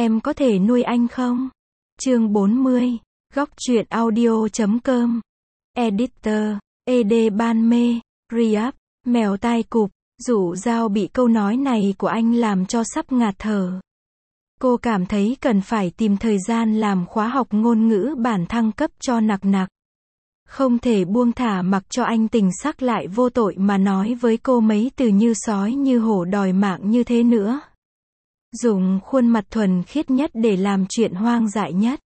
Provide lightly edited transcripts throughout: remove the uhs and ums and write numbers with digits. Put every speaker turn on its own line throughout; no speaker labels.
em có thể nuôi anh không? Chương 40, góc truyện audio.com. Editor, ED Ban Mê, Riyadh, mèo tai cụp. Dụ Dao bị câu nói này của anh làm cho sắp ngạt thở. Cô cảm thấy cần phải tìm thời gian làm khóa học ngôn ngữ bản thăng cấp cho Nặc Nặc. Không thể buông thả mặc cho anh tình sắc lại vô tội mà nói với cô mấy từ như sói như hổ đòi mạng như thế nữa. Dùng khuôn mặt thuần khiết nhất để làm chuyện hoang dại nhất.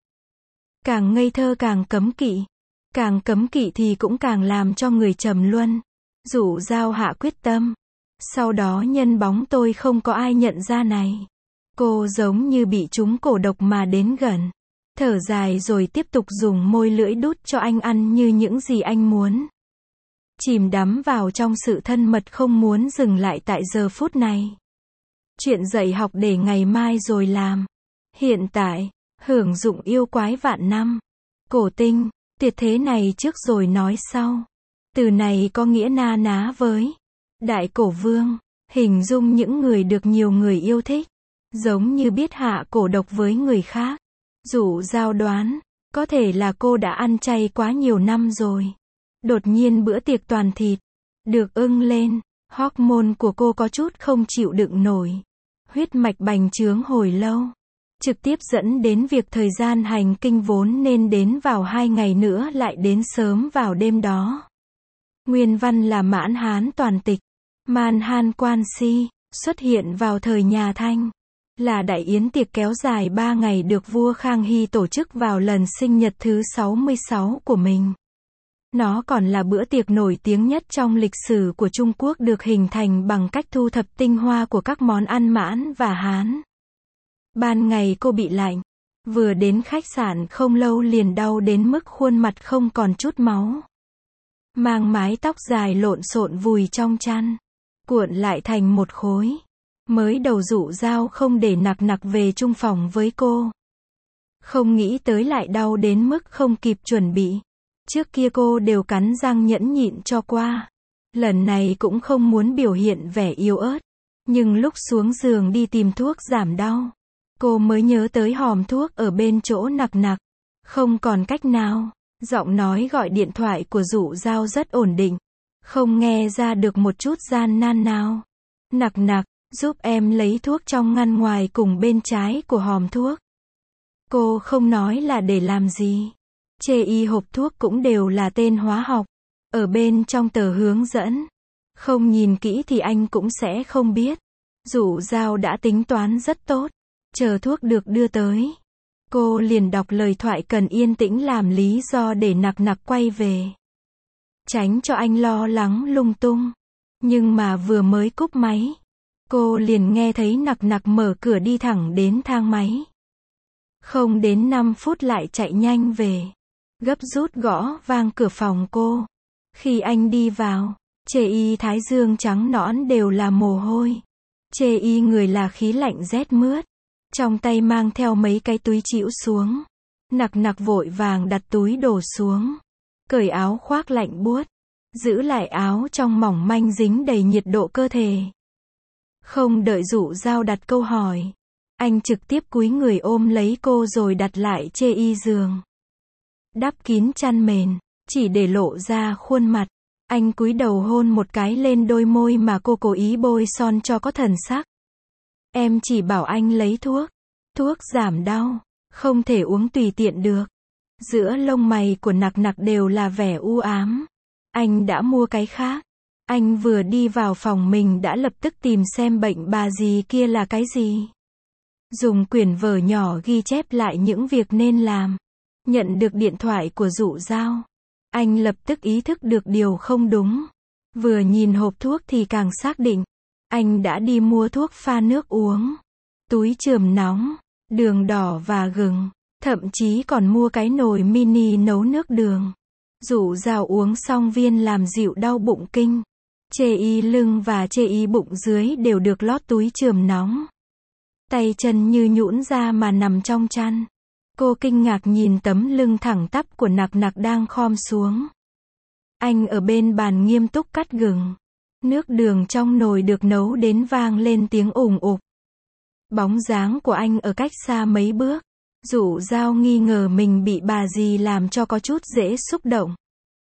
Càng ngây thơ càng cấm kỵ. Càng cấm kỵ thì cũng càng làm cho người trầm luân. Dụ Dao hạ quyết tâm. Sau đó nhân bóng tôi không có ai nhận ra này. Cô giống như bị trúng cổ độc mà đến gần. Thở dài rồi tiếp tục dùng môi lưỡi đút cho anh ăn như những gì anh muốn. Chìm đắm vào trong sự thân mật không muốn dừng lại tại giờ phút này. Chuyện dạy học để ngày mai rồi làm. Hiện tại, hưởng dụng yêu quái vạn năm. Cổ tinh, tuyệt thế này trước rồi nói sau. Từ này có nghĩa na ná với Đại Cổ Vương, hình dung những người được nhiều người yêu thích. Giống như biết hạ cổ độc với người khác. Dụ Dao đoán, có thể là cô đã ăn chay quá nhiều năm rồi. Đột nhiên bữa tiệc toàn thịt, được ưng lên, hormone của cô có chút không chịu đựng nổi. Huyết mạch bành trướng hồi lâu. Trực tiếp dẫn đến việc thời gian hành kinh vốn nên đến vào 2 ngày nữa lại đến sớm vào đêm đó. Nguyên văn là Mãn Hán toàn tịch. Man Han Quan Si, xuất hiện vào thời nhà Thanh. Là đại yến tiệc kéo dài 3 ngày được vua Khang Hy tổ chức vào lần sinh nhật thứ 66 của mình. Nó còn là bữa tiệc nổi tiếng nhất trong lịch sử của Trung Quốc được hình thành bằng cách thu thập tinh hoa của các món ăn Mãn và Hán. Ban ngày cô bị lạnh. Vừa đến khách sạn không lâu liền đau đến mức khuôn mặt không còn chút máu. Mang mái tóc dài lộn xộn vùi trong chăn. Cuộn lại thành một khối. Mới đầu Dụ Dao không để Nặc Nặc về chung phòng với cô. Không nghĩ tới lại đau đến mức không kịp chuẩn bị. Trước kia cô đều cắn răng nhẫn nhịn cho qua. Lần này cũng không muốn biểu hiện vẻ yếu ớt. Nhưng lúc xuống giường đi tìm thuốc giảm đau, cô mới nhớ tới hòm thuốc ở bên chỗ Nặc Nặc. Không còn cách nào. Giọng nói gọi điện thoại của Dụ Dao rất ổn định. Không nghe ra được một chút gian nan nào. Nặc Nặc, giúp em lấy thuốc trong ngăn ngoài cùng bên trái của hòm thuốc. Cô không nói là để làm gì. Chê y hộp thuốc cũng đều là tên hóa học. Ở bên trong tờ hướng dẫn. Không nhìn kỹ thì anh cũng sẽ không biết. Dụ Dao đã tính toán rất tốt. Chờ thuốc được đưa tới. Cô liền đọc lời thoại cần yên tĩnh làm lý do để Nặc Nặc quay về. Tránh cho anh lo lắng lung tung. Nhưng mà vừa mới cúp máy. Cô liền nghe thấy Nặc Nặc mở cửa đi thẳng đến thang máy. Không đến 5 phút lại chạy nhanh về. Gấp rút gõ vang cửa phòng cô. Khi anh đi vào, chê y thái dương trắng nõn đều là mồ hôi. Chê y người là khí lạnh rét mướt. Trong tay mang theo mấy cái túi trĩu xuống. Nặc Nặc vội vàng đặt túi đổ xuống. Cởi áo khoác lạnh buốt. Giữ lại áo trong mỏng manh dính đầy nhiệt độ cơ thể. Không đợi Dụ Dao đặt câu hỏi. Anh trực tiếp cúi người ôm lấy cô rồi đặt lại chê y giường. Đắp kín chăn mền, chỉ để lộ ra khuôn mặt. Anh cúi đầu hôn một cái lên đôi môi mà cô cố ý bôi son cho có thần sắc. Em chỉ bảo anh lấy thuốc. Thuốc giảm đau. Không thể uống tùy tiện được. Giữa lông mày của Nặc Nặc đều là vẻ u ám. Anh đã mua cái khác. Anh vừa đi vào phòng mình đã lập tức tìm xem bệnh bà dì kia là cái gì. Dùng quyển vở nhỏ ghi chép lại những việc nên làm. Nhận được điện thoại của Dụ Dao. Anh lập tức ý thức được điều không đúng. Vừa nhìn hộp thuốc thì càng xác định. Anh đã đi mua thuốc pha nước uống. Túi chườm nóng, đường đỏ và gừng. Thậm chí còn mua cái nồi mini nấu nước đường. Dụ Dao uống xong viên làm dịu đau bụng kinh. Chê y lưng và chê y bụng dưới đều được lót túi chườm nóng. Tay chân như nhũn ra mà nằm trong chăn. Cô kinh ngạc nhìn tấm lưng thẳng tắp của Nặc Nặc đang khom xuống. Anh ở bên bàn nghiêm túc cắt gừng. Nước đường trong nồi được nấu đến vang lên tiếng ủng ục. Bóng dáng của anh ở cách xa mấy bước. Dụ Dao nghi ngờ mình bị bà dì làm cho có chút dễ xúc động.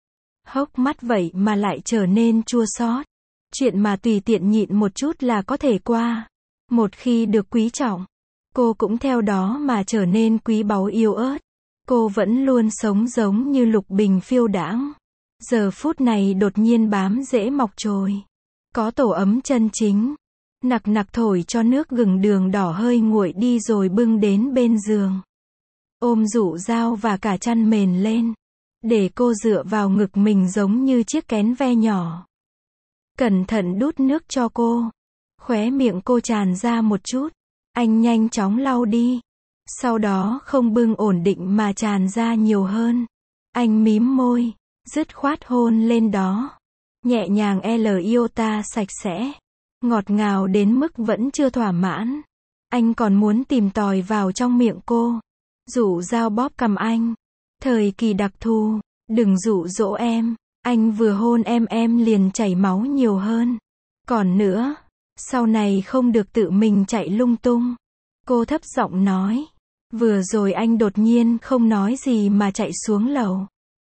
Hốc mắt vậy mà lại trở nên chua xót. Chuyện mà tùy tiện nhịn một chút là có thể qua. Một khi được quý trọng, cô cũng theo đó mà trở nên quý báu yếu ớt. Cô vẫn luôn sống giống như lục bình phiêu đãng. Giờ phút này đột nhiên bám rễ mọc chồi. Có tổ ấm chân chính. Nặc nặc thổi cho nước gừng đường đỏ hơi nguội đi rồi bưng đến bên giường. Ôm Dụ Dao và cả chăn mền lên. Để cô dựa vào ngực mình giống như chiếc kén ve nhỏ. Cẩn thận đút nước cho cô. Khóe miệng cô tràn ra một chút. Anh nhanh chóng lau đi. Sau đó không bưng ổn định mà tràn ra nhiều hơn. Anh mím môi, dứt khoát hôn lên đó. Nhẹ nhàng iota sạch sẽ. Ngọt ngào đến mức vẫn chưa thỏa mãn. Anh còn muốn tìm tòi vào trong miệng cô. Dụ Dao bóp cằm anh. Thời kỳ đặc thù, đừng dụ dỗ em. Anh vừa hôn em liền chảy máu nhiều hơn. Còn nữa, sau này không được tự mình chạy lung tung. Cô thấp giọng nói. Vừa rồi anh đột nhiên không nói gì mà chạy xuống lầu.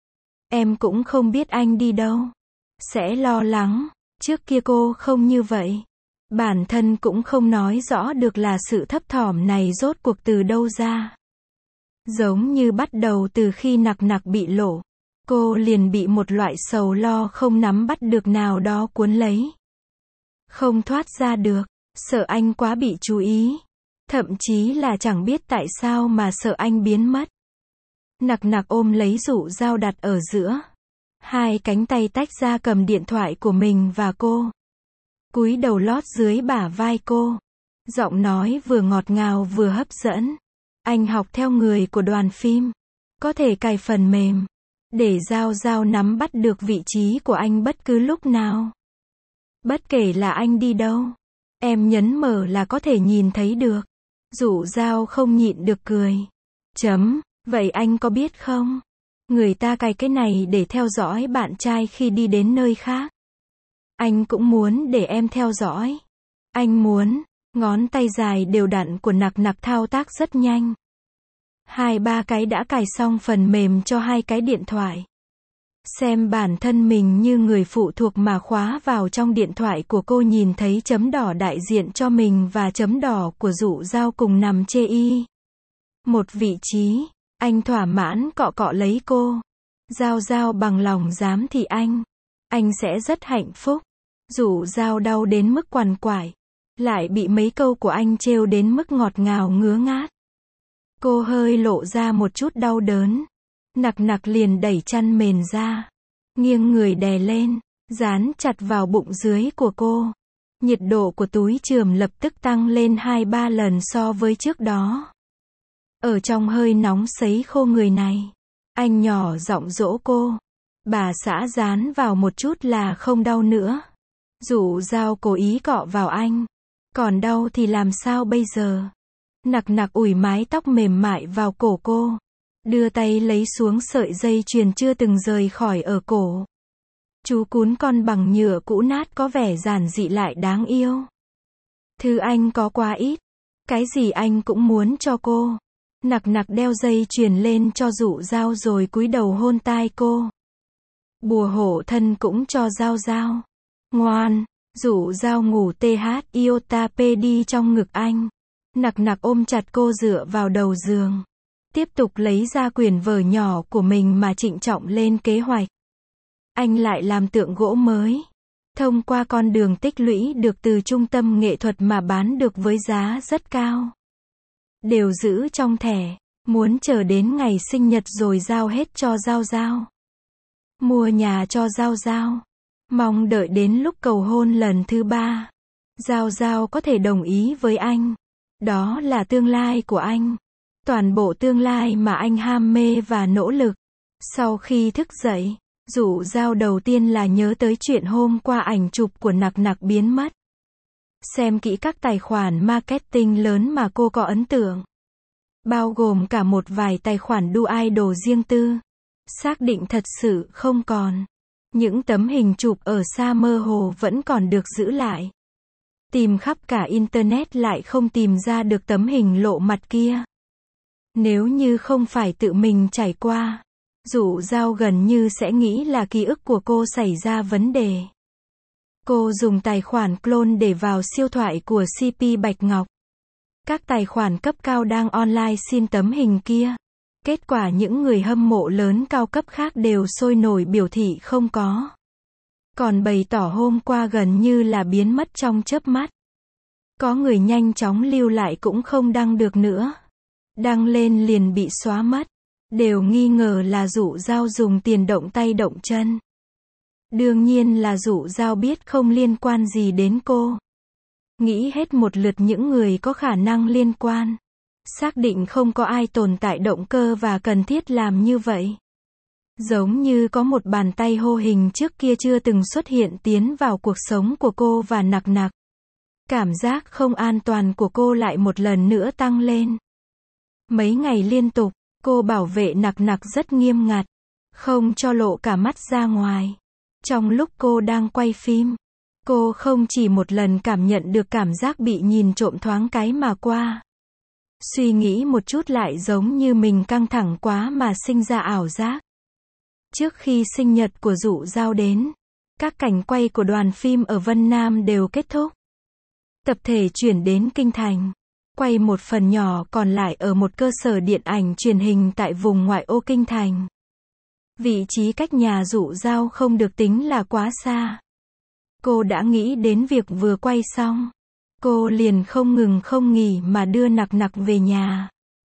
Em cũng không biết anh đi đâu. Sẽ lo lắng. Trước kia cô không như vậy. Bản thân cũng không nói rõ được là sự thấp thỏm này rốt cuộc từ đâu ra. Giống như bắt đầu từ khi nặc nặc bị lộ. Cô liền bị một loại sầu lo không nắm bắt được nào đó cuốn lấy. Không thoát ra được. Sợ anh quá bị chú ý. Thậm chí là chẳng biết tại sao mà sợ anh biến mất. Nặc nặc ôm lấy Dụ Dao đặt ở giữa. Hai cánh tay tách ra cầm điện thoại của mình và cô. Cúi đầu lót dưới bả vai cô. Giọng nói vừa ngọt ngào vừa hấp dẫn. Anh học theo người của đoàn phim. Có thể cài phần mềm. Để Dao Dao nắm bắt được vị trí của anh bất cứ lúc nào. Bất kể là anh đi đâu. Em nhấn mở là có thể nhìn thấy được. Dụ Dao không nhịn được cười. Vậy anh có biết không? Người ta cài cái này để theo dõi bạn trai khi đi đến nơi khác. Anh cũng muốn để em theo dõi. Anh muốn. Ngón tay dài đều đặn của nặc nặc thao tác rất nhanh. 2-3 cái đã cài xong phần mềm cho 2 cái điện thoại. Xem bản thân mình như người phụ thuộc mà khóa vào trong điện thoại của cô, nhìn thấy chấm đỏ đại diện cho mình và chấm đỏ của Dụ Dao cùng nằm chê y. Một vị trí. Anh thỏa mãn cọ cọ lấy cô. Dao Dao bằng lòng dám thì anh sẽ rất hạnh phúc. Dụ Dao đau đến mức quằn quại. Lại bị mấy câu của anh trêu đến mức ngọt ngào ngứa ngát. Cô hơi lộ ra một chút đau đớn. Nặc nặc liền đẩy chăn mền ra. Nghiêng người đè lên. Dán chặt vào bụng dưới của cô. Nhiệt độ của túi chườm lập tức tăng lên 2-3 lần so với trước đó. Ở trong hơi nóng sấy khô người này. Anh nhỏ giọng dỗ cô. Bà xã dán vào một chút là không đau nữa. Dụ Dao cố ý cọ vào anh. Còn đau thì làm sao bây giờ? Nặc nặc ủi mái tóc mềm mại vào cổ cô. Đưa tay lấy xuống sợi dây chuyền chưa từng rời khỏi ở cổ. Chú cún con bằng nhựa cũ nát có vẻ giản dị lại đáng yêu. Thứ anh có quá ít. Cái gì anh cũng muốn cho cô. Nặc nặc đeo dây chuyền lên cho Dụ Dao rồi cúi đầu hôn tai cô. Bùa hộ thân cũng cho Dao Dao. Ngoan. Dụ Dao ngủ iota đi trong ngực anh. Nặc nặc ôm chặt cô dựa vào đầu giường. Tiếp tục lấy ra quyển vở nhỏ của mình mà trịnh trọng lên kế hoạch. Anh lại làm tượng gỗ mới. Thông qua con đường tích lũy được từ trung tâm nghệ thuật mà bán được với giá rất cao. Đều giữ trong thẻ. Muốn chờ đến ngày sinh nhật rồi giao hết cho Dao Dao. Mua nhà cho Dao Dao. Mong đợi đến lúc cầu hôn lần thứ 3. Dao Dao có thể đồng ý với anh. Đó là tương lai của anh. Toàn bộ tương lai mà anh ham mê và nỗ lực. Sau khi thức dậy, Dụ Dao đầu tiên là nhớ tới chuyện hôm qua ảnh chụp của nặc nặc biến mất. Xem kỹ các tài khoản marketing lớn mà cô có ấn tượng. Bao gồm cả một vài tài khoản đu idol riêng tư. Xác định thật sự không còn. Những tấm hình chụp ở xa mơ hồ vẫn còn được giữ lại. Tìm khắp cả internet lại không tìm ra được tấm hình lộ mặt kia. Nếu như không phải tự mình trải qua, Dụ Dao gần như sẽ nghĩ là ký ức của cô xảy ra vấn đề. Cô dùng tài khoản clone để vào siêu thoại của CP Bạch Ngọc. Các tài khoản cấp cao đang online xin tấm hình kia. Kết quả những người hâm mộ lớn cao cấp khác đều sôi nổi biểu thị không có. Còn bày tỏ hôm qua gần như là biến mất trong chớp mắt. Có người nhanh chóng lưu lại cũng không đăng được nữa. Đăng lên liền bị xóa mất. Đều nghi ngờ là Dụ Dao dùng tiền động tay động chân. Đương nhiên là Dụ Dao biết không liên quan gì đến cô. Nghĩ hết một lượt những người có khả năng liên quan. Xác định không có ai tồn tại động cơ và cần thiết làm như vậy. Giống như có một bàn tay hô hình trước kia chưa từng xuất hiện tiến vào cuộc sống của cô và Nặc Nặc. Cảm giác không an toàn của cô lại một lần nữa tăng lên. Mấy ngày liên tục, cô bảo vệ Nặc Nặc rất nghiêm ngặt, không cho lộ cả mắt ra ngoài. Trong lúc cô đang quay phim, cô không chỉ một lần cảm nhận được cảm giác bị nhìn trộm thoáng cái mà qua. Suy nghĩ một chút lại giống như mình căng thẳng quá mà sinh ra ảo giác. Trước khi sinh nhật của Dụ Dao đến, các cảnh quay của đoàn phim ở Vân Nam đều kết thúc. Tập thể chuyển đến Kinh Thành, quay một phần nhỏ còn lại ở một cơ sở điện ảnh truyền hình tại vùng ngoại ô Kinh Thành. Vị trí cách nhà Dụ Dao không được tính là quá xa. Cô đã nghĩ đến việc vừa quay xong, cô liền không ngừng không nghỉ mà đưa Nặc Nặc về nhà.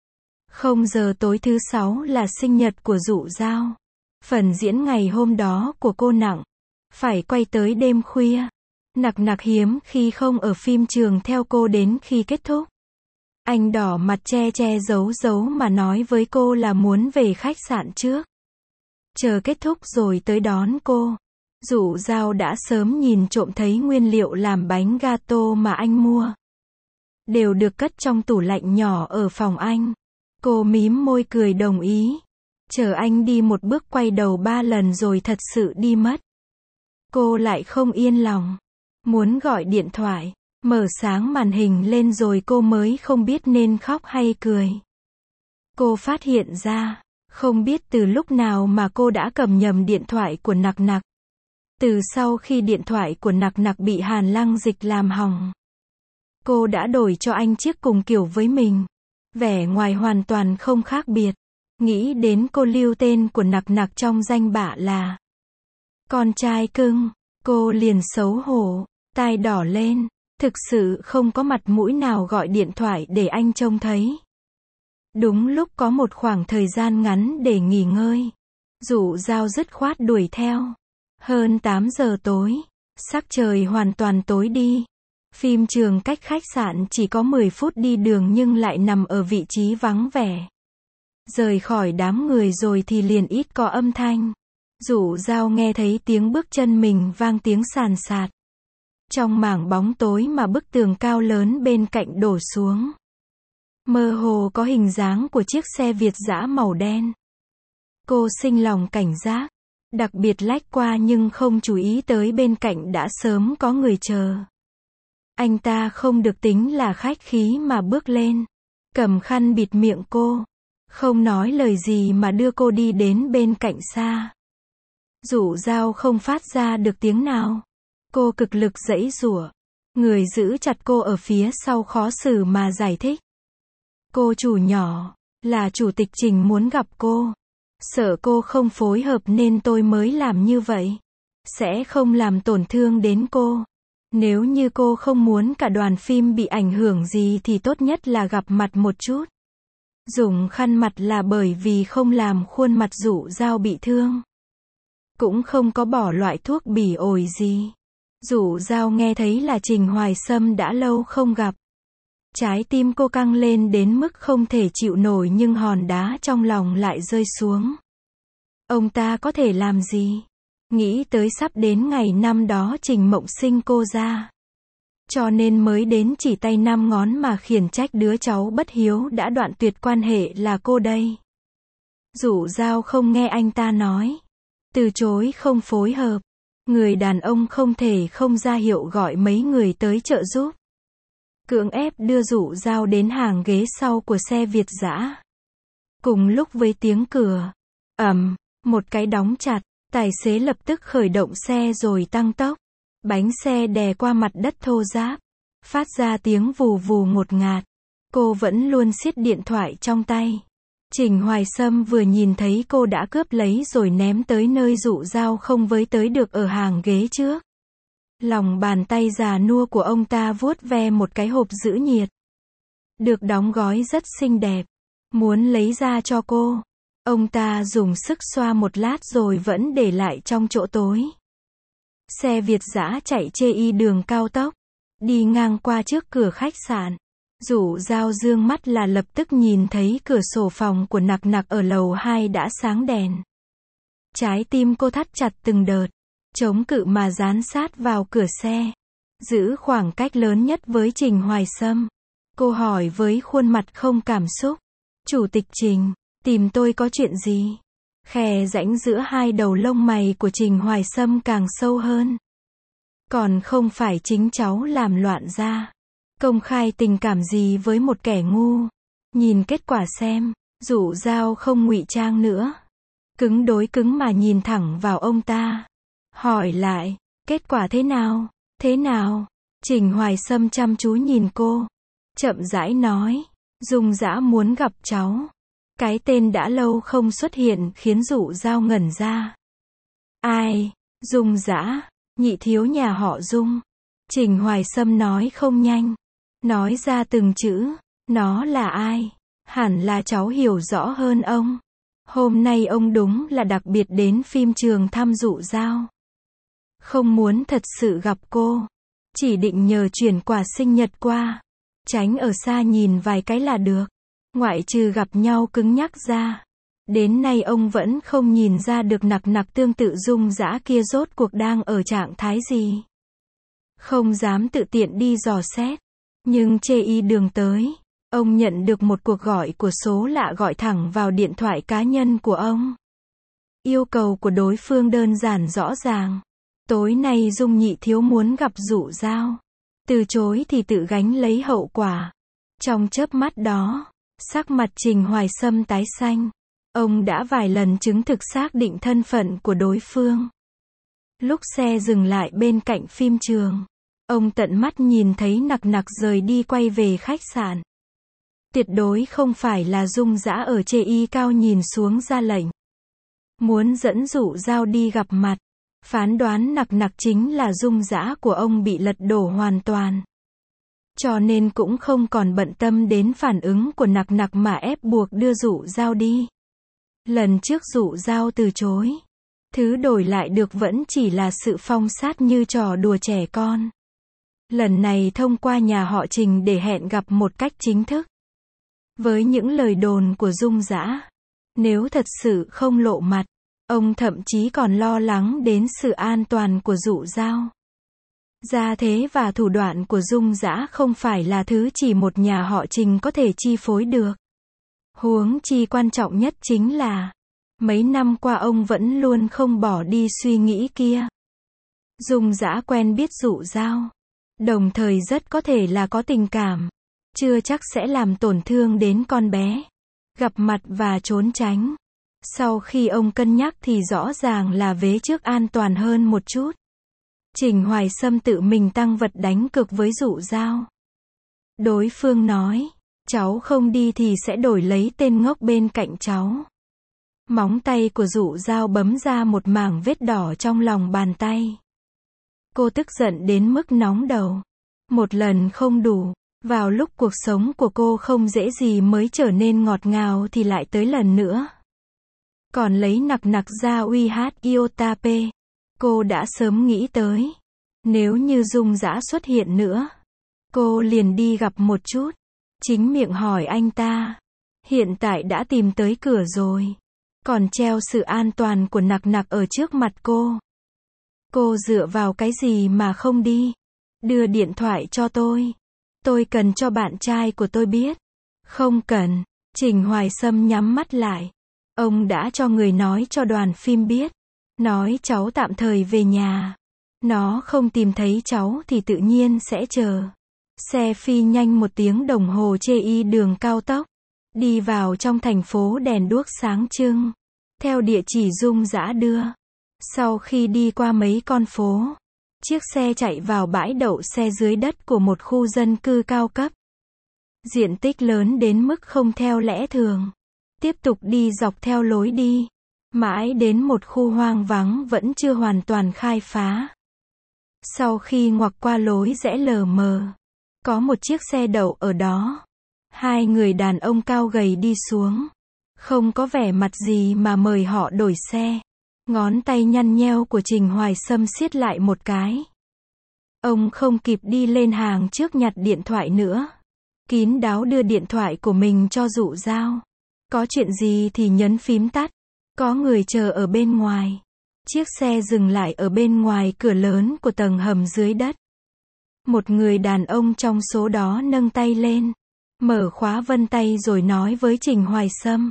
0 giờ tối thứ 6 là sinh nhật của Dụ Dao. Phần diễn ngày hôm đó của cô nặng, phải quay tới đêm khuya. Nặc Nặc hiếm khi không ở phim trường theo cô đến khi kết thúc. Anh đỏ mặt che che giấu giấu mà nói với cô là muốn về khách sạn trước. Chờ kết thúc rồi tới đón cô. Dụ Dao đã sớm nhìn trộm thấy nguyên liệu làm bánh gato mà anh mua. Đều được cất trong tủ lạnh nhỏ ở phòng anh. Cô mím môi cười đồng ý. Chờ anh đi một bước quay đầu 3 lần rồi thật sự đi mất. Cô lại không yên lòng. Muốn gọi điện thoại, mở sáng màn hình lên rồi cô mới không biết nên khóc hay cười. Cô phát hiện ra, không biết từ lúc nào mà cô đã cầm nhầm điện thoại của Nặc Nặc. Từ sau khi điện thoại của Nặc Nặc bị Hàn Lăng Dịch làm hỏng, cô đã đổi cho anh chiếc cùng kiểu với mình. Vẻ ngoài hoàn toàn không khác biệt. Nghĩ đến cô lưu tên của Nặc Nặc trong danh bạ là con trai cưng, cô liền xấu hổ, tai đỏ lên, thực sự không có mặt mũi nào gọi điện thoại để anh trông thấy. Đúng lúc có một khoảng thời gian ngắn để nghỉ ngơi, Dụ Dao dứt khoát đuổi theo. Hơn 8 giờ tối, sắc trời hoàn toàn tối đi. Phim trường cách khách sạn chỉ có 10 phút đi đường nhưng lại nằm ở vị trí vắng vẻ. Rời khỏi đám người rồi thì liền ít có âm thanh. Dụ Dao nghe thấy tiếng bước chân mình vang tiếng sàn sạt. Trong mảng bóng tối mà bức tường cao lớn bên cạnh đổ xuống. Mơ hồ có hình dáng của chiếc xe Việt dã màu đen. Cô sinh lòng cảnh giác, đặc biệt lách qua nhưng không chú ý tới bên cạnh đã sớm có người chờ. Anh ta không được tính là khách khí mà bước lên, cầm khăn bịt miệng cô, không nói lời gì mà đưa cô đi đến bên cạnh xa. Dụ Dao không phát ra được tiếng nào. Cô cực lực giãy giụa. Người giữ chặt cô ở phía sau khó xử mà giải thích. Cô chủ nhỏ, là chủ tịch Trình muốn gặp cô. Sợ cô không phối hợp nên tôi mới làm như vậy. Sẽ không làm tổn thương đến cô. Nếu như cô không muốn cả đoàn phim bị ảnh hưởng gì thì tốt nhất là gặp mặt một chút. Dùng khăn mặt là bởi vì không làm khuôn mặt Dụ Dao bị thương. Cũng không có bỏ loại thuốc bỉ ổi gì. Dụ Dao nghe thấy là Trình Hoài Sâm đã lâu không gặp. Trái tim cô căng lên đến mức không thể chịu nổi nhưng hòn đá trong lòng lại rơi xuống. Ông ta có thể làm gì? Nghĩ tới sắp đến ngày năm đó Trình Mộng sinh cô ra. Cho nên mới đến chỉ tay 5 ngón mà khiển trách đứa cháu bất hiếu đã đoạn tuyệt quan hệ là cô đây. Dụ Dao không nghe anh ta nói. Từ chối không phối hợp. Người đàn ông không thể không ra hiệu gọi mấy người tới trợ giúp. Cưỡng ép đưa Dụ Dao đến hàng ghế sau của xe Việt dã. Cùng lúc với tiếng cửa ầm, một cái đóng chặt, tài xế lập tức khởi động xe rồi tăng tốc. Bánh xe đè qua mặt đất thô ráp, phát ra tiếng vù vù ngột ngạt. Cô vẫn luôn siết điện thoại trong tay. Trình Hoài Sâm vừa nhìn thấy cô đã cướp lấy rồi ném tới nơi Dụ Dao không với tới được ở hàng ghế trước. Lòng bàn tay già nua của ông ta vuốt ve một cái hộp giữ nhiệt. Được đóng gói rất xinh đẹp. Muốn lấy ra cho cô. Ông ta dùng sức xoa một lát rồi vẫn để lại trong chỗ tối. Xe Việt dã chạy trên đường cao tốc. Đi ngang qua trước cửa khách sạn. Dụ Dao dương mắt là lập tức nhìn thấy cửa sổ phòng của Nặc Nặc ở lầu 2 đã sáng đèn. Trái tim cô thắt chặt từng đợt. Chống cự mà dán sát vào cửa xe. Giữ khoảng cách lớn nhất với Trình Hoài Sâm. Cô hỏi với khuôn mặt không cảm xúc. Chủ tịch Trình, tìm tôi có chuyện gì? Khe rãnh giữa hai đầu lông mày của Trình Hoài Sâm càng sâu hơn. Còn không phải chính cháu làm loạn ra. Công khai tình cảm gì với một kẻ ngu. Nhìn kết quả xem. Dụ Dao không ngụy trang nữa. Cứng đối cứng mà nhìn thẳng vào ông ta. Hỏi lại, kết quả thế nào? Thế nào? Trình Hoài Sâm chăm chú nhìn cô. Chậm rãi nói, Dung Dã muốn gặp cháu. Cái tên đã lâu không xuất hiện khiến Dụ Dao ngẩn ra. Ai? Dung Dã, nhị thiếu nhà họ Dung. Trình Hoài Sâm nói không nhanh. Nói ra từng chữ. Nó là ai? Hẳn là cháu hiểu rõ hơn ông. Hôm nay ông đúng là đặc biệt đến phim trường thăm Dụ Dao. Không muốn thật sự gặp cô. Chỉ định nhờ chuyển quà sinh nhật qua. Tránh ở xa nhìn vài cái là được. Ngoại trừ gặp nhau cứng nhắc ra. Đến nay ông vẫn không nhìn ra được Nặc Nặc tương tự Dung Dã kia rốt cuộc đang ở trạng thái gì. Không dám tự tiện đi dò xét. Nhưng trên đường tới, ông nhận được một cuộc gọi của số lạ gọi thẳng vào điện thoại cá nhân của ông. Yêu cầu của đối phương đơn giản rõ ràng. Tối nay Dung nhị thiếu muốn gặp Dụ Dao. Từ chối thì tự gánh lấy hậu quả. Trong chớp mắt đó, sắc mặt Trình Hoài Sâm tái xanh. Ông đã vài lần chứng thực xác định thân phận của đối phương. Lúc xe dừng lại bên cạnh phim trường, ông tận mắt nhìn thấy Nặc Nặc rời đi quay về khách sạn. Tuyệt đối không phải là Dung Dã ở trên cao nhìn xuống ra lệnh. Muốn dẫn Dụ Dao đi gặp mặt. Phán đoán Nặc Nặc chính là Dung Dã của ông bị lật đổ hoàn toàn. Cho nên cũng không còn bận tâm đến phản ứng của Nặc Nặc mà ép buộc đưa Dụ Dao đi. Lần trước Dụ Dao từ chối. Thứ đổi lại được vẫn chỉ là sự phong sát như trò đùa trẻ con. Lần này thông qua nhà họ Trình để hẹn gặp một cách chính thức. Với những lời đồn của Dung Dã, nếu thật sự không lộ mặt, ông thậm chí còn lo lắng đến sự an toàn của Dụ Dao. Gia thế và thủ đoạn của Dung Dã không phải là thứ chỉ một nhà họ Trình có thể chi phối được. Huống chi quan trọng nhất chính là, mấy năm qua ông vẫn luôn không bỏ đi suy nghĩ kia. Dung Dã quen biết Dụ Dao, đồng thời rất có thể là có tình cảm, chưa chắc sẽ làm tổn thương đến con bé. Gặp mặt và trốn tránh. Sau khi ông cân nhắc thì rõ ràng là vế trước an toàn hơn một chút. Trình Hoài Sâm tự mình tăng vật đánh cược với Dụ Dao. Đối phương nói, cháu không đi thì sẽ đổi lấy tên ngốc bên cạnh cháu. Móng tay của Dụ Dao bấm ra một mảng vết đỏ trong lòng bàn tay. Cô tức giận đến mức nóng đầu. Một lần không đủ, vào lúc cuộc sống của cô không dễ gì mới trở nên ngọt ngào thì lại tới lần nữa. Còn lấy Nặc Nặc ra uy hát Iotape. Cô đã sớm nghĩ tới. Nếu như Dung Dã xuất hiện nữa, cô liền đi gặp một chút. Chính miệng hỏi anh ta. Hiện tại đã tìm tới cửa rồi. Còn treo sự an toàn của Nặc Nặc ở trước mặt cô. Cô dựa vào cái gì mà không đi? Đưa điện thoại cho tôi. Tôi cần cho bạn trai của tôi biết. Không cần. Trình Hoài Sâm nhắm mắt lại. Ông đã cho người nói cho đoàn phim biết. Nói cháu tạm thời về nhà. Nó không tìm thấy cháu thì tự nhiên sẽ chờ. Xe phi nhanh 1 tiếng đồng hồ trên đường cao tốc. Đi vào trong thành phố đèn đuốc sáng trưng. Theo địa chỉ Dung dã đưa. Sau khi đi qua mấy con phố, chiếc xe chạy vào bãi đậu xe dưới đất của một khu dân cư cao cấp. Diện tích lớn đến mức không theo lẽ thường. Tiếp tục đi dọc theo lối đi. Mãi đến một khu hoang vắng vẫn chưa hoàn toàn khai phá. Sau khi ngoặt qua lối rẽ lờ mờ, có một chiếc xe đậu ở đó. 2 người đàn ông cao gầy đi xuống. Không có vẻ mặt gì mà mời họ đổi xe. Ngón tay nhăn nheo của Trình Hoài Sâm siết lại một cái. Ông không kịp đi lên hàng trước nhặt điện thoại nữa. Kín đáo đưa điện thoại của mình cho Dụ Dao. Có chuyện gì thì nhấn phím tắt. Có người chờ ở bên ngoài. Chiếc xe dừng lại ở bên ngoài cửa lớn của tầng hầm dưới đất. Một người đàn ông trong số đó nâng tay lên, mở khóa vân tay rồi nói với Trình Hoài Sâm.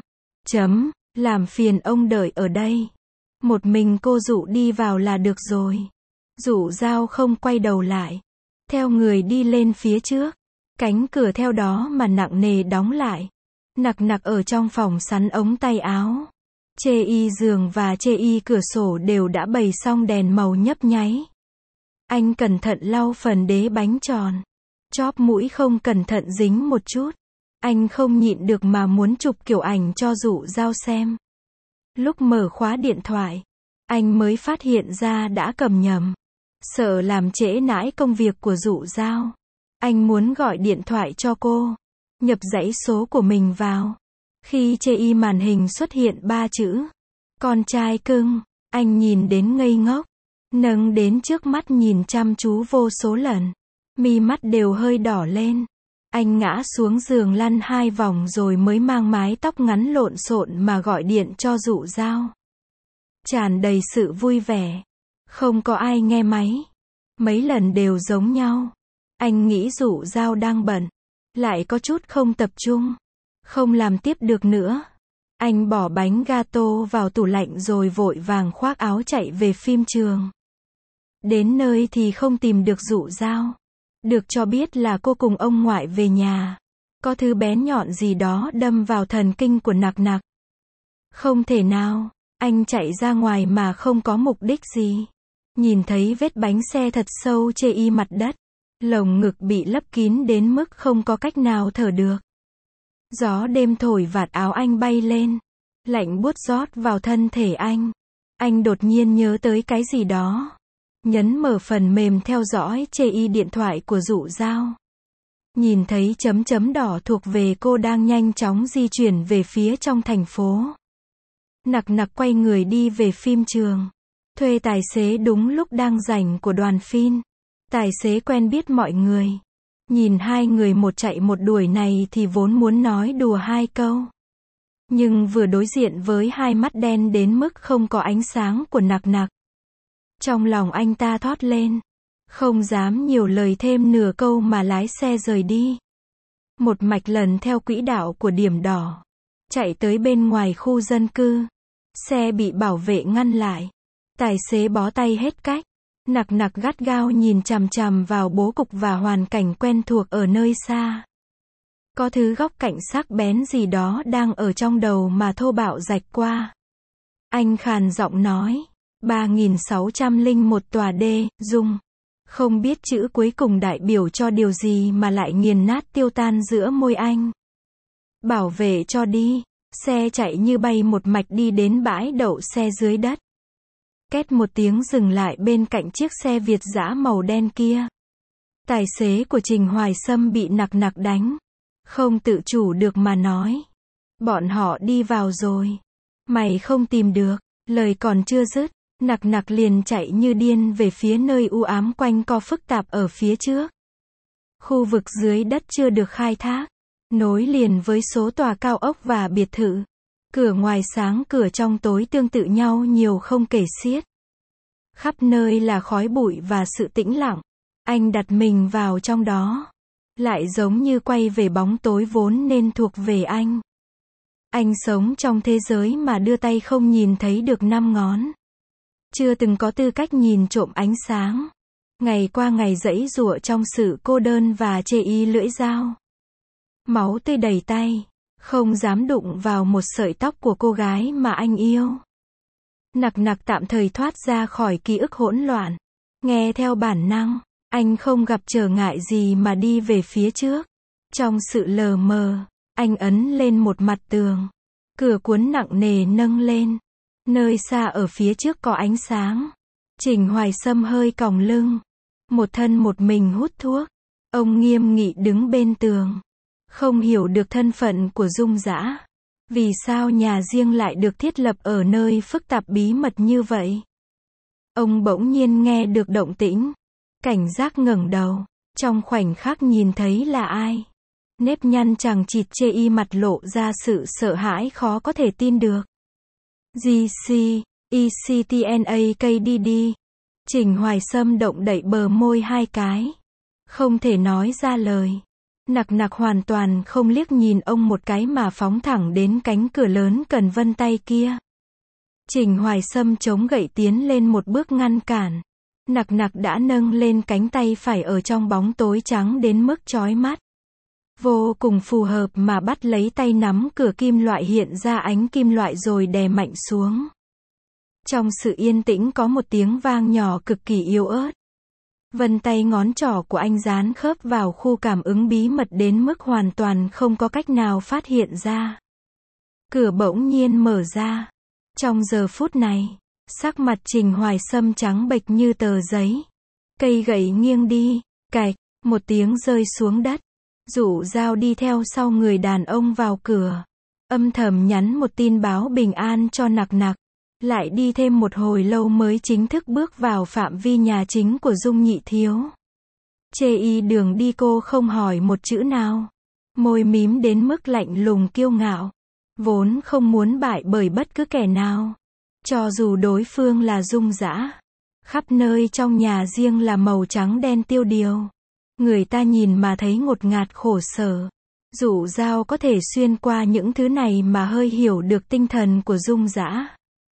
Làm phiền ông đợi ở đây. Một mình cô Dụ đi vào là được rồi. Dụ Dao không quay đầu lại. Theo người đi lên phía trước. Cánh cửa theo đó mà nặng nề đóng lại. Nặc nặc ở trong phòng sắn ống tay áo. Chê giường và chê cửa sổ đều đã bày xong đèn màu nhấp nháy. Anh cẩn thận lau phần đế bánh tròn. Chóp mũi không cẩn thận dính một chút. Anh không nhịn được mà muốn chụp kiểu ảnh cho Dụ Dao xem. Lúc mở khóa điện thoại, anh mới phát hiện ra đã cầm nhầm. Sợ làm trễ nải công việc của Dụ Dao. Anh muốn gọi điện thoại cho cô. Nhập dãy số của mình vào. Khi chê màn hình xuất hiện 3 chữ. Con trai cưng, anh nhìn đến ngây ngốc. Nâng đến trước mắt nhìn chăm chú vô số lần. Mi mắt đều hơi đỏ lên. Anh ngã xuống giường lăn 2 vòng rồi mới mang mái tóc ngắn lộn xộn mà gọi điện cho Dụ Dao. Tràn đầy sự vui vẻ. Không có ai nghe máy. Mấy lần đều giống nhau. Anh nghĩ Dụ Dao đang bận. Lại có chút không tập trung. Không làm tiếp được nữa. Anh bỏ bánh gato vào tủ lạnh rồi vội vàng khoác áo chạy về phim trường. Đến nơi thì không tìm được Dụ Dao. Được cho biết là cô cùng ông ngoại về nhà. Có thứ bén nhọn gì đó đâm vào thần kinh của nặc nặc. Không thể nào, anh chạy ra ngoài mà không có mục đích gì. Nhìn thấy vết bánh xe thật sâu trên mặt đất. Lồng ngực bị lấp kín đến mức không có cách nào thở được. Gió đêm thổi vạt áo anh bay lên. Lạnh buốt rót vào thân thể anh. Anh đột nhiên nhớ tới cái gì đó. Nhấn mở phần mềm theo dõi trên điện thoại của Dụ Dao. Nhìn thấy chấm chấm đỏ thuộc về cô đang nhanh chóng di chuyển về phía trong thành phố. Nặc nặc quay người đi về phim trường. Thuê tài xế đúng lúc đang rảnh của đoàn phim. Tài xế quen biết mọi người. Nhìn 2 người một chạy một đuổi này thì vốn muốn nói đùa 2 câu. Nhưng vừa đối diện với 2 mắt đen đến mức không có ánh sáng của nặc nặc. Trong lòng anh ta thót lên. Không dám nhiều lời thêm nửa câu mà lái xe rời đi. Một mạch lần theo quỹ đạo của điểm đỏ. Chạy tới bên ngoài khu dân cư. Xe bị bảo vệ ngăn lại. Tài xế bó tay hết cách. Nặc nặc gắt gao nhìn chằm chằm vào bố cục và hoàn cảnh quen thuộc ở nơi xa. Có thứ góc cạnh sắc bén gì đó đang ở trong đầu mà thô bạo rạch qua. Anh khàn giọng nói. 3601 tòa D, Dung. Không biết chữ cuối cùng đại biểu cho điều gì mà lại nghiền nát tiêu tan giữa môi anh. Bảo vệ cho đi. Xe chạy như bay một mạch đi đến bãi đậu xe dưới đất. Két một tiếng dừng lại bên cạnh chiếc xe Việt dã màu đen kia. Tài xế của Trình Hoài Sâm bị nặc nặc đánh. Không tự chủ được mà nói. Bọn họ đi vào rồi. Mày không tìm được. Lời còn chưa dứt. Nặc nặc liền chạy như điên về phía nơi u ám quanh co phức tạp ở phía trước. Khu vực dưới đất chưa được khai thác. Nối liền với số tòa cao ốc và biệt thự. Cửa ngoài sáng cửa trong tối tương tự nhau nhiều không kể xiết. Khắp nơi là khói bụi và sự tĩnh lặng. Anh đặt mình vào trong đó. Lại giống như quay về bóng tối vốn nên thuộc về anh. Anh sống trong thế giới mà đưa tay không nhìn thấy được 5 ngón. chưa từng có tư cách nhìn trộm ánh sáng. Ngày qua ngày giãy giụa trong sự cô đơn và chê y lưỡi dao. Máu tươi đầy tay, không dám đụng vào một sợi tóc của cô gái mà anh yêu. Nặc nặc tạm thời thoát ra khỏi ký ức hỗn loạn. Nghe theo bản năng, anh không gặp trở ngại gì mà đi về phía trước. Trong sự lờ mờ, anh ấn lên một mặt tường. Cửa cuốn nặng nề nâng lên. Nơi xa ở phía trước có ánh sáng. Trình Hoài Sâm hơi còng lưng. Một thân một mình hút thuốc. Ông nghiêm nghị đứng bên tường. Không hiểu được thân phận của Dung Dã. Vì sao nhà riêng lại được thiết lập ở nơi phức tạp bí mật như vậy? Ông bỗng nhiên nghe được động tĩnh. Cảnh giác ngẩng đầu. Trong khoảnh khắc nhìn thấy là ai? Nếp nhăn chằng chịt chê y mặt lộ ra sự sợ hãi khó có thể tin được. GC, ECTNA KDD. Trình Hoài Sâm động đậy bờ môi hai cái. Không thể nói ra lời. Nặc nặc hoàn toàn không liếc nhìn ông một cái mà phóng thẳng đến cánh cửa lớn cần vân tay kia. Trình Hoài Sâm chống gậy tiến lên một bước ngăn cản. Nặc nặc đã nâng lên cánh tay phải ở trong bóng tối trắng đến mức chói mắt. Vô cùng phù hợp mà bắt lấy tay nắm cửa kim loại hiện ra ánh kim loại rồi đè mạnh xuống. Trong sự yên tĩnh có một tiếng vang nhỏ cực kỳ yếu ớt. Vân tay ngón trỏ của anh dán khớp vào khu cảm ứng bí mật đến mức hoàn toàn không có cách nào phát hiện ra. Cửa bỗng nhiên mở ra. Trong giờ phút này, sắc mặt Trình Hoài Sâm trắng bệch như tờ giấy. Cây gậy nghiêng đi, cạch, một tiếng rơi xuống đất. Dụ Dao đi theo sau người đàn ông vào cửa. Âm thầm nhắn một tin báo bình an cho nặc nặc. Lại đi thêm một hồi lâu mới chính thức bước vào phạm vi nhà chính của Dung Nhị Thiếu. Chê y đường đi cô không hỏi một chữ nào. Môi mím đến mức lạnh lùng kiêu ngạo. Vốn không muốn bại bởi bất cứ kẻ nào. Cho dù đối phương là Dung Dã. Khắp nơi trong nhà riêng là màu trắng đen tiêu điều. Người ta nhìn mà thấy ngột ngạt khổ sở. Dụ Dao có thể xuyên qua những thứ này mà hơi hiểu được tinh thần của Dung Dã.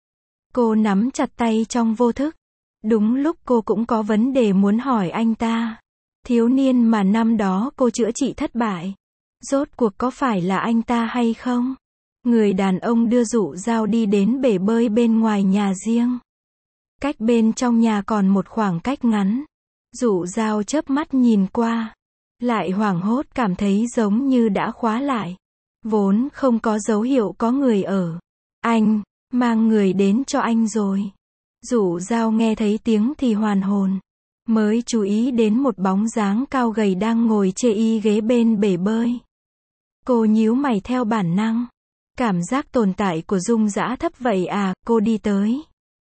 Cô nắm chặt tay trong vô thức. Đúng lúc cô cũng có vấn đề muốn hỏi anh ta. Thiếu niên mà năm đó cô chữa trị thất bại. Rốt cuộc có phải là anh ta hay không? Người đàn ông đưa Dụ Dao đi đến bể bơi bên ngoài nhà riêng. Cách bên trong nhà còn một khoảng cách ngắn. Dụ Dao chớp mắt nhìn qua. Lại hoảng hốt cảm thấy giống như đã khóa lại. Vốn không có dấu hiệu có người ở. Anh, mang người đến cho anh rồi. Dụ Dao nghe thấy tiếng thì hoàn hồn. Mới chú ý đến một bóng dáng cao gầy đang ngồi chê y ghế bên bể bơi. Cô nhíu mày theo bản năng. Cảm giác tồn tại của Dung Dã thấp vậy à, cô đi tới.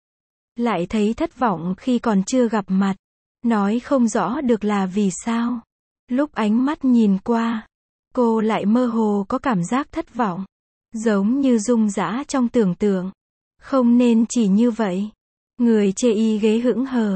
Lại thấy thất vọng khi còn chưa gặp mặt. Nói không rõ được là vì sao. Lúc ánh mắt nhìn qua, cô lại mơ hồ có cảm giác thất vọng. Giống như Dung Dã trong tưởng tượng. Không nên chỉ như vậy. Người chê y ghế hững hờ.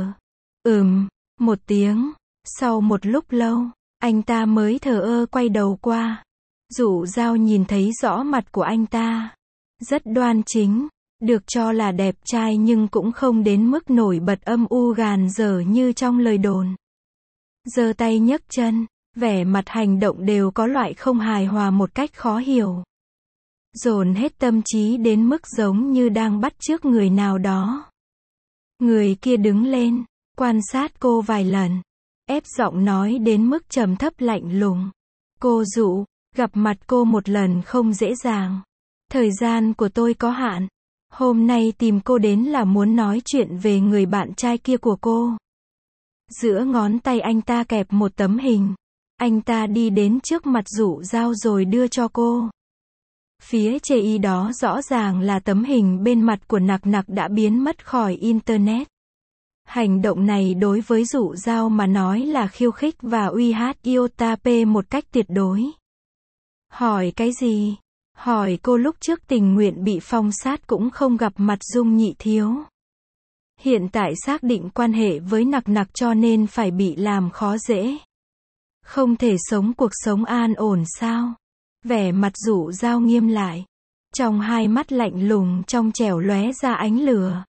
Một tiếng. Sau một lúc lâu, anh ta mới thờ ơ quay đầu qua. Dụ Dao nhìn thấy rõ mặt của anh ta. Rất đoan chính. Được cho là đẹp trai nhưng cũng không đến mức nổi bật âm u gàn dở như trong lời đồn. Giơ tay nhấc chân, vẻ mặt hành động đều có loại không hài hòa một cách khó hiểu. Dồn hết tâm trí đến mức giống như đang bắt chước người nào đó. Người kia đứng lên, quan sát cô vài lần, ép giọng nói đến mức trầm thấp lạnh lùng. Cô Dụ, gặp mặt cô một lần không dễ dàng. Thời gian của tôi có hạn. Hôm nay tìm cô đến là muốn nói chuyện về người bạn trai kia của cô. Giữa ngón tay anh ta kẹp một tấm hình. Anh ta đi đến trước mặt Dụ Dao rồi đưa cho cô. Phía chê y đó rõ ràng là tấm hình bên mặt của nặc nặc đã biến mất khỏi Internet. Hành động này đối với Dụ Dao mà nói là khiêu khích và uy hát iota p một cách tuyệt đối. Hỏi cái gì? Hỏi cô lúc trước tình nguyện bị phong sát cũng không gặp mặt Dung Nhị Thiếu. Hiện tại xác định quan hệ với nặc nặc cho nên phải bị làm khó dễ. Không thể sống cuộc sống an ổn sao? Vẻ mặt Dụ Dao nghiêm lại. Trong hai mắt lạnh lùng trong trẻo lóe ra ánh lửa.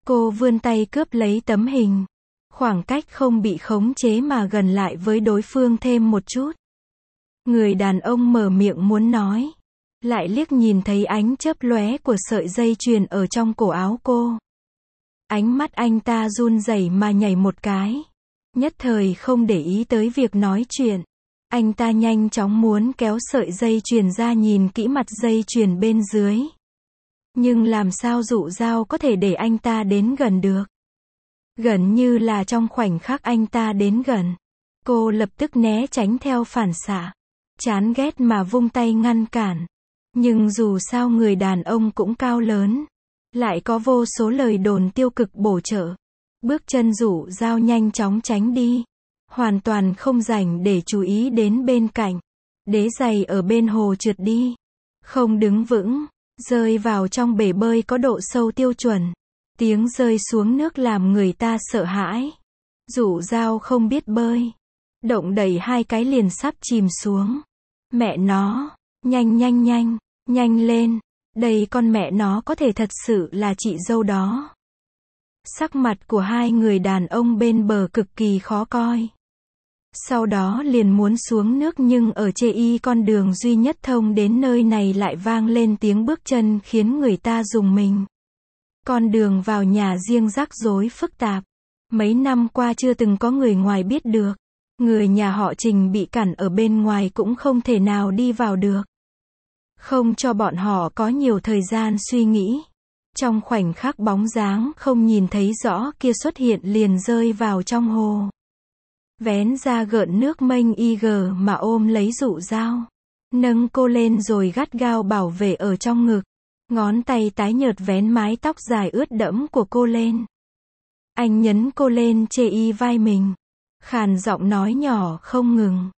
Cô vươn tay cướp lấy tấm hình. Khoảng cách không bị khống chế mà gần lại với đối phương thêm một chút. Người đàn ông mở miệng muốn nói. Lại liếc nhìn thấy ánh chớp lóe của sợi dây chuyền ở trong cổ áo cô. Ánh mắt anh ta run rẩy mà nhảy một cái. Nhất thời không để ý tới việc nói chuyện. Anh ta nhanh chóng muốn kéo sợi dây chuyền ra nhìn kỹ mặt dây chuyền bên dưới. Nhưng làm sao Dụ Dao có thể để anh ta đến gần được? Gần như là trong khoảnh khắc anh ta đến gần. Cô lập tức né tránh theo phản xạ. Chán ghét mà vung tay ngăn cản. Nhưng dù sao người đàn ông cũng cao lớn. Lại có vô số lời đồn tiêu cực bổ trợ. Bước chân Dụ Dao nhanh chóng tránh đi. Hoàn toàn không rảnh để chú ý đến bên cạnh. Đế giày ở bên hồ trượt đi. Không đứng vững. Rơi vào trong bể bơi có độ sâu tiêu chuẩn. Tiếng rơi xuống nước làm người ta sợ hãi. Dụ Dao không biết bơi. Động đẩy hai cái liền sắp chìm xuống. Mẹ nó. Nhanh lên. Đây con mẹ nó có thể thật sự là chị dâu đó. Sắc mặt của hai người đàn ông bên bờ cực kỳ khó coi. Sau đó liền muốn xuống nước nhưng ở chê y con đường duy nhất thông đến nơi này lại vang lên tiếng bước chân khiến người ta rùng mình. Con đường vào nhà riêng rắc rối phức tạp. Mấy năm qua chưa từng có người ngoài biết được. Người nhà họ Trình bị cản ở bên ngoài cũng không thể nào đi vào được. Không cho bọn họ có nhiều thời gian suy nghĩ. Trong khoảnh khắc bóng dáng không nhìn thấy rõ kia xuất hiện liền rơi vào trong hồ. Vén ra gợn nước mênh ig mà ôm lấy Dụ Dao. Nâng cô lên rồi gắt gao bảo vệ ở trong ngực. Ngón tay tái nhợt vén mái tóc dài ướt đẫm của cô lên. Anh nhấn cô lên chê y vai mình. Khàn giọng nói nhỏ không ngừng.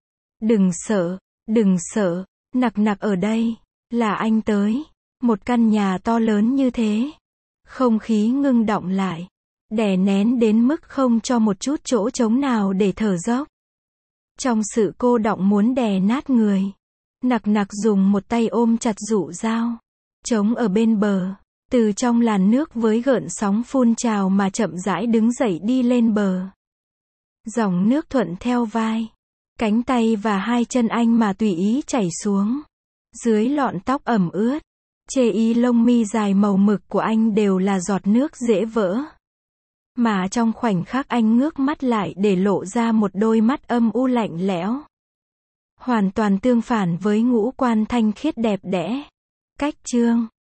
Đừng sợ, nặc ở đây. Là anh tới. Một căn nhà to lớn như thế. Không khí ngưng đọng lại. Đè nén đến mức không cho một chút chỗ trống nào để thở dốc. Trong sự cô đọng muốn đè nát người. Nặc dùng một tay ôm chặt Dụ Dao. Trống ở bên bờ. Từ trong làn nước với gợn sóng phun trào mà chậm rãi đứng dậy đi lên bờ. Dòng nước thuận theo vai. Cánh tay và hai chân anh mà tùy ý chảy xuống. Dưới lọn tóc ẩm ướt. Chê y lông mi dài màu mực của anh đều là giọt nước dễ vỡ. Mà trong khoảnh khắc anh ngước mắt lại để lộ ra một đôi mắt âm u lạnh lẽo. Hoàn toàn tương phản với ngũ quan thanh khiết đẹp đẽ. Cách chương